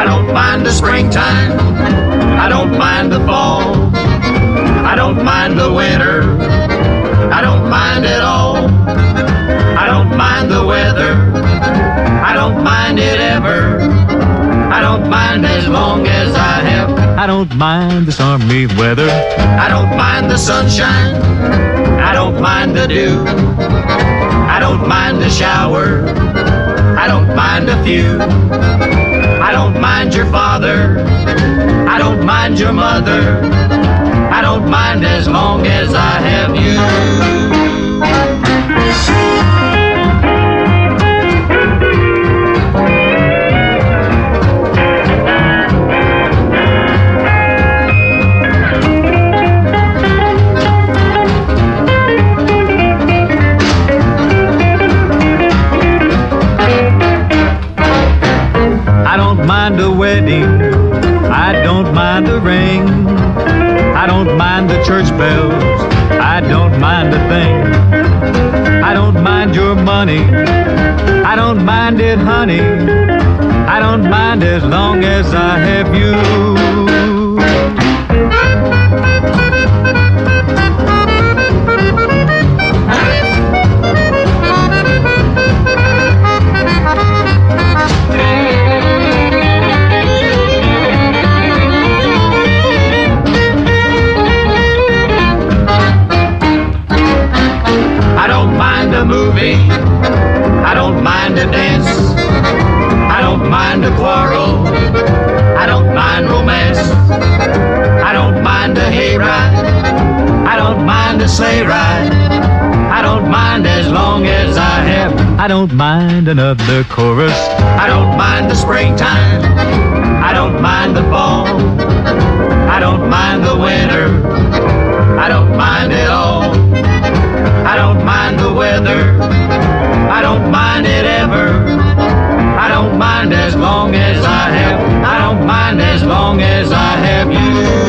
I don't mind the springtime, I don't mind the fall, I don't mind the winter, I don't mind it all. I don't mind the weather, I don't mind it ever, I don't mind as long as I have. I don't mind the stormy weather, I don't mind the sunshine, I don't mind the dew, I don't mind the shower, I don't mind a few. I don't mind your father, I don't mind your mother, I don't mind as long as I have you. I don't mind a wedding, I don't mind a ring, I don't mind the church bells, I don't mind a thing. I don't mind your money, I don't mind it, honey, I don't mind as long as I have you. I don't mind a movie, I don't mind a dance, I don't mind a quarrel, I don't mind romance, I don't mind a hayride, I don't mind a sleigh ride, I don't mind as long as I have. I don't mind another chorus, I don't mind the springtime, I don't mind the fall, I don't mind the winter, I don't mind it all. I don't mind the weather, I don't mind it ever, I don't mind as long as I have, I don't mind as long as I have you.